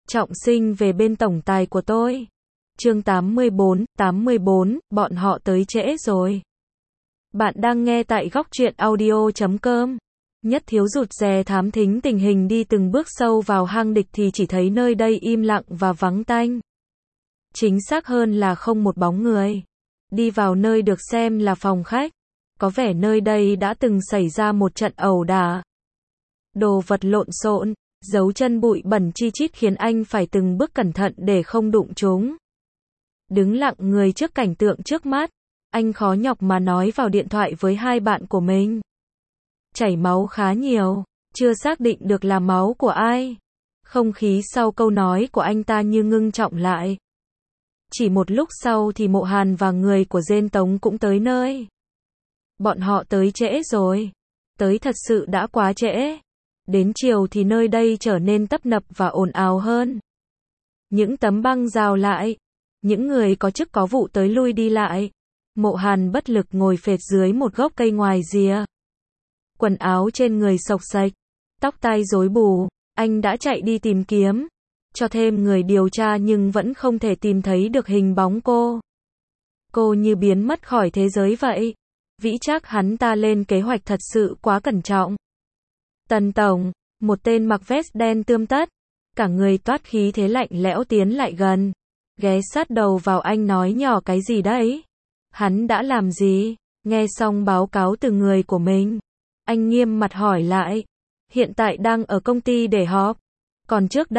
trọng sinh về bên tổng tài của tôi. Chương 84, bọn họ tới trễ rồi. Bạn đang nghe tại góc truyện audio.com. Nhất Thiếu rụt rè thám thính tình hình đi từng bước sâu vào hang địch thì chỉ thấy nơi đây im lặng và vắng tanh. Chính xác hơn là không một bóng người. Đi vào nơi được xem là phòng khách. Có vẻ nơi đây đã từng xảy ra một trận ẩu đả. Đồ vật lộn xộn, dấu chân bụi bẩn chi chít khiến anh phải từng bước cẩn thận để không đụng chúng. Đứng lặng người trước cảnh tượng trước mắt, anh khó nhọc mà nói vào điện thoại với hai bạn của mình. Chảy máu khá nhiều, chưa xác định được là máu của ai. Không khí sau câu nói của anh ta như ngưng trọng lại. Chỉ một lúc sau thì Mộ Hàn và người của Diên Tống cũng tới nơi. Bọn họ tới trễ rồi. Tới thật sự đã quá trễ. Đến chiều thì nơi đây trở nên tấp nập và ồn ào hơn. Những tấm băng rào lại. Những người có chức có vụ tới lui đi lại. Mộ Hàn bất lực ngồi phệt dưới một gốc cây ngoài rìa. Quần áo trên người xộc xệch, tóc tai rối bù, anh đã chạy đi tìm kiếm, cho thêm người điều tra nhưng vẫn không thể tìm thấy được hình bóng cô. Cô như biến mất khỏi thế giới vậy. Vĩ Trác hắn ta lên kế hoạch thật sự quá cẩn trọng. Tần tổng, một tên mặc vest đen tươm tất, cả người toát khí thế lạnh lẽo tiến lại gần, ghé sát đầu vào anh nói nhỏ cái gì đấy? Hắn đã làm gì? Nghe xong báo cáo từ người của mình, anh nghiêm mặt hỏi lại. Hiện tại đang ở công ty để họp. Còn trước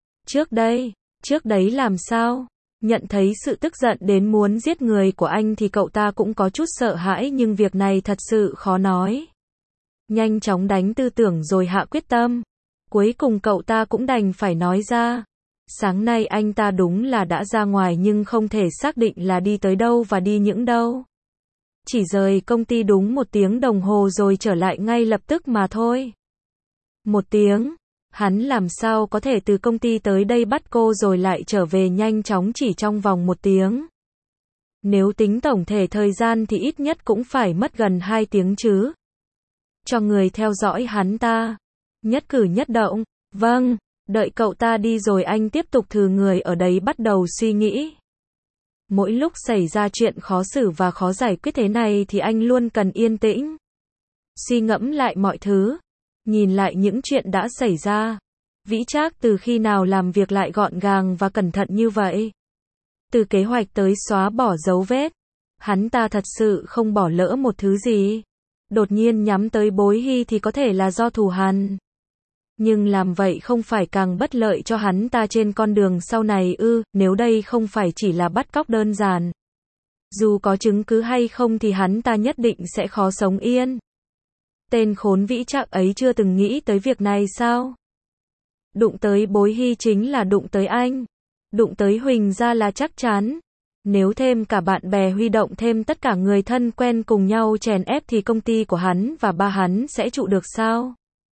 đấy làm sao? Nhận thấy sự tức giận đến muốn giết người của anh thì cậu ta cũng có chút sợ hãi nhưng việc này thật sự khó nói. Nhanh chóng đánh tư tưởng rồi hạ quyết tâm. Cuối cùng cậu ta cũng đành phải nói ra. Sáng nay anh ta đúng là đã ra ngoài nhưng không thể xác định là đi tới đâu và đi những đâu. Chỉ rời công ty đúng 1 tiếng đồng hồ rồi trở lại ngay lập tức mà thôi. 1 tiếng? Hắn làm sao có thể từ công ty tới đây bắt cô rồi lại trở về nhanh chóng chỉ trong vòng 1 tiếng? Nếu tính tổng thể thời gian thì ít nhất cũng phải mất gần 2 tiếng chứ. Cho người theo dõi hắn ta. Nhất cử nhất động. Vâng, đợi cậu ta đi rồi anh tiếp tục thử người ở đấy bắt đầu suy nghĩ. Mỗi lúc xảy ra chuyện khó xử và khó giải quyết thế này thì anh luôn cần yên tĩnh. Suy ngẫm lại mọi thứ. Nhìn lại những chuyện đã xảy ra. Vĩ Trác từ khi nào làm việc lại gọn gàng và cẩn thận như vậy? Từ kế hoạch tới xóa bỏ dấu vết. Hắn ta thật sự không bỏ lỡ một thứ gì. Đột nhiên nhắm tới Bối Hy thì có thể là do thù hằn. Nhưng làm vậy không phải càng bất lợi cho hắn ta trên con đường sau này ư? Nếu đây không phải chỉ là bắt cóc đơn giản. Dù có chứng cứ hay không thì hắn ta nhất định sẽ khó sống yên. Tên khốn Vĩ Trác ấy chưa từng nghĩ tới việc này sao? Đụng tới Bối Hy chính là đụng tới anh. Đụng tới Huỳnh gia là chắc chắn. Nếu thêm cả bạn bè huy động thêm tất cả người thân quen cùng nhau chèn ép thì công ty của hắn và ba hắn sẽ trụ được sao?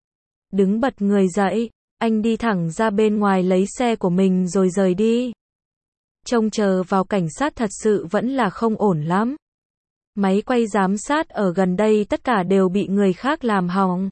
Đứng bật người dậy, anh đi thẳng ra bên ngoài lấy xe của mình rồi rời đi. Trông chờ vào cảnh sát thật sự vẫn là không ổn lắm. Máy quay giám sát ở gần đây tất cả đều bị người khác làm hỏng.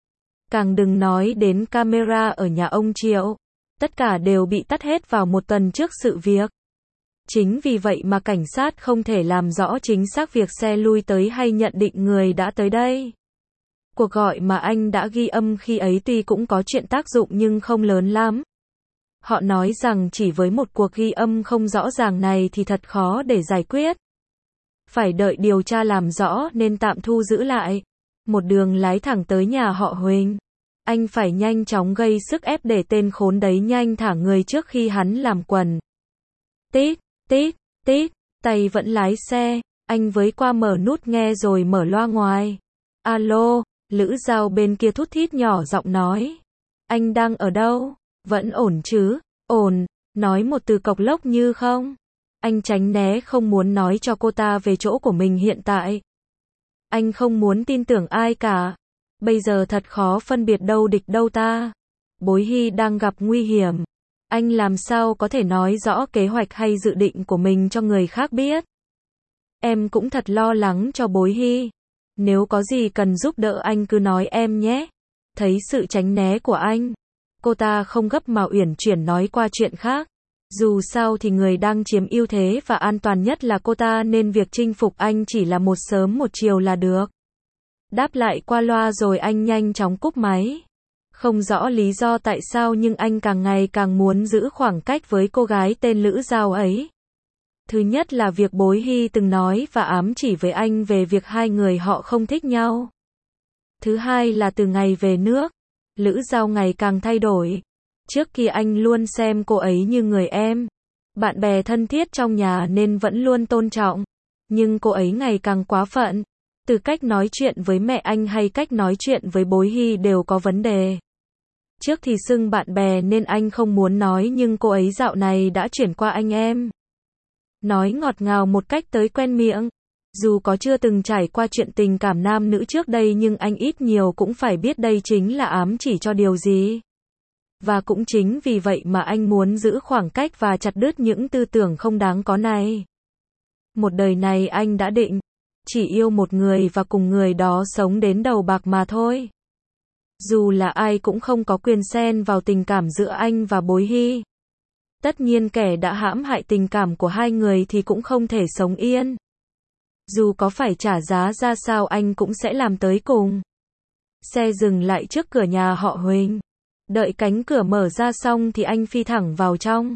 Càng đừng nói đến camera ở nhà ông Triệu. Tất cả đều bị tắt hết vào 1 tuần trước sự việc. Chính vì vậy mà cảnh sát không thể làm rõ chính xác việc xe lui tới hay nhận định người đã tới đây. Cuộc gọi mà anh đã ghi âm khi ấy tuy cũng có chuyện tác dụng nhưng không lớn lắm. Họ nói rằng chỉ với một cuộc ghi âm không rõ ràng này thì thật khó để giải quyết. Phải đợi điều tra làm rõ nên tạm thu giữ lại. Một đường lái thẳng tới nhà họ Huỳnh. Anh phải nhanh chóng gây sức ép để tên khốn đấy nhanh thả người trước khi hắn làm quần. Tít, tít, tít, tay vẫn lái xe. Anh với qua mở nút nghe rồi mở loa ngoài. Alo, Lữ Giao bên kia thút thít nhỏ giọng nói. Anh đang ở đâu? Vẫn ổn chứ? Ổn, nói một từ cộc lốc như không. Anh tránh né không muốn nói cho cô ta về chỗ của mình hiện tại. Anh không muốn tin tưởng ai cả. Bây giờ thật khó phân biệt đâu địch đâu ta. Bối Hy đang gặp nguy hiểm. Anh làm sao có thể nói rõ kế hoạch hay dự định của mình cho người khác biết. Em cũng thật lo lắng cho Bối Hy. Nếu có gì cần giúp đỡ anh cứ nói em nhé. Thấy sự tránh né của anh, Cô ta không gấp mà uyển chuyển nói qua chuyện khác. Dù sao thì người đang chiếm ưu thế và an toàn nhất là cô ta nên việc chinh phục anh chỉ là một sớm một chiều là được. Đáp lại qua loa rồi anh nhanh chóng cúp máy. Không rõ lý do tại sao nhưng anh càng ngày càng muốn giữ khoảng cách với cô gái tên Lữ Giao ấy. Thứ nhất là việc Bối Hy từng nói và ám chỉ với anh về việc hai người họ không thích nhau. Thứ hai là từ ngày về nước, Lữ Giao ngày càng thay đổi. Trước kia anh luôn xem cô ấy như người em, bạn bè thân thiết trong nhà nên vẫn luôn tôn trọng. Nhưng cô ấy ngày càng quá phận. Từ cách nói chuyện với mẹ anh hay cách nói chuyện với Bối Hy đều có vấn đề. Trước thì xưng bạn bè nên anh không muốn nói nhưng cô ấy dạo này đã chuyển qua anh em. Nói ngọt ngào một cách tới quen miệng. Dù có chưa từng trải qua chuyện tình cảm nam nữ trước đây nhưng anh ít nhiều cũng phải biết đây chính là ám chỉ cho điều gì. Và cũng chính vì vậy mà anh muốn giữ khoảng cách và chặt đứt những tư tưởng không đáng có này. Một đời này anh đã định chỉ yêu một người và cùng người đó sống đến đầu bạc mà thôi. Dù là ai cũng không có quyền xen vào tình cảm giữa anh và Bối Hy. Tất nhiên kẻ đã hãm hại tình cảm của hai người thì cũng không thể sống yên. Dù có phải trả giá ra sao anh cũng sẽ làm tới cùng. Xe dừng lại trước cửa nhà họ Huỳnh. Đợi cánh cửa mở ra xong thì anh phi thẳng vào trong.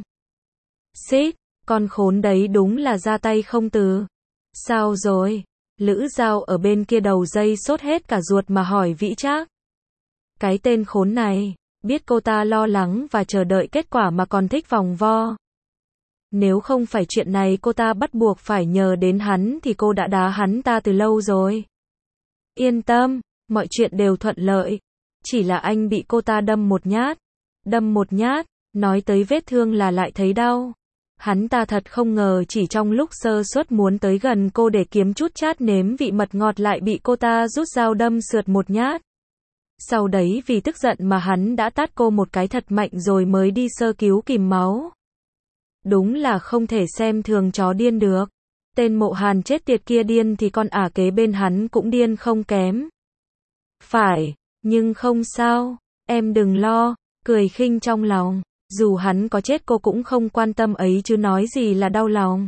Xít, con khốn đấy đúng là ra tay không từ. Sao rồi? Lữ Giao ở bên kia đầu dây sốt hết cả ruột mà hỏi Vĩ Trác. Cái tên khốn này, biết cô ta lo lắng và chờ đợi kết quả mà còn thích vòng vo. Nếu không phải chuyện này cô ta bắt buộc phải nhờ đến hắn thì cô đã đá hắn ta từ lâu rồi. Yên tâm, mọi chuyện đều thuận lợi. Chỉ là anh bị cô ta đâm một nhát. Đâm một nhát, nói tới vết thương là lại thấy đau. Hắn ta thật không ngờ chỉ trong lúc sơ suất muốn tới gần cô để kiếm chút chát nếm vị mật ngọt lại bị cô ta rút dao đâm sượt một nhát. Sau đấy vì tức giận mà hắn đã tát cô một cái thật mạnh rồi mới đi sơ cứu kìm máu. Đúng là không thể xem thường chó điên được. Tên Mộ Hàn chết tiệt kia điên thì con ả kế bên hắn cũng điên không kém. Phải, nhưng không sao, em đừng lo, cười khinh trong lòng. Dù hắn có chết cô cũng không quan tâm ấy chứ nói gì là đau lòng.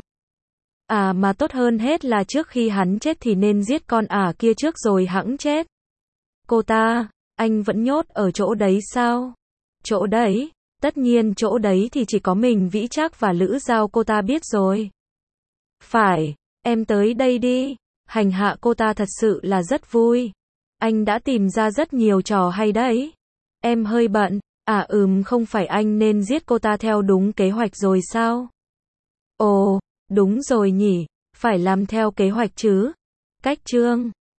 À mà tốt hơn hết là trước khi hắn chết thì nên giết con ả kia trước rồi hẵng chết. Cô ta, anh vẫn nhốt ở chỗ đấy sao? Chỗ đấy? Tất nhiên chỗ đấy thì chỉ có mình Vĩ Trác và Lữ Giao cô ta biết rồi. Phải, em tới đây đi. Hành hạ cô ta thật sự là rất vui. Anh đã tìm ra rất nhiều trò hay đấy. Em hơi bận. À không phải anh nên giết cô ta theo đúng kế hoạch rồi sao? Ồ, đúng rồi nhỉ. Phải làm theo kế hoạch chứ. Cách chương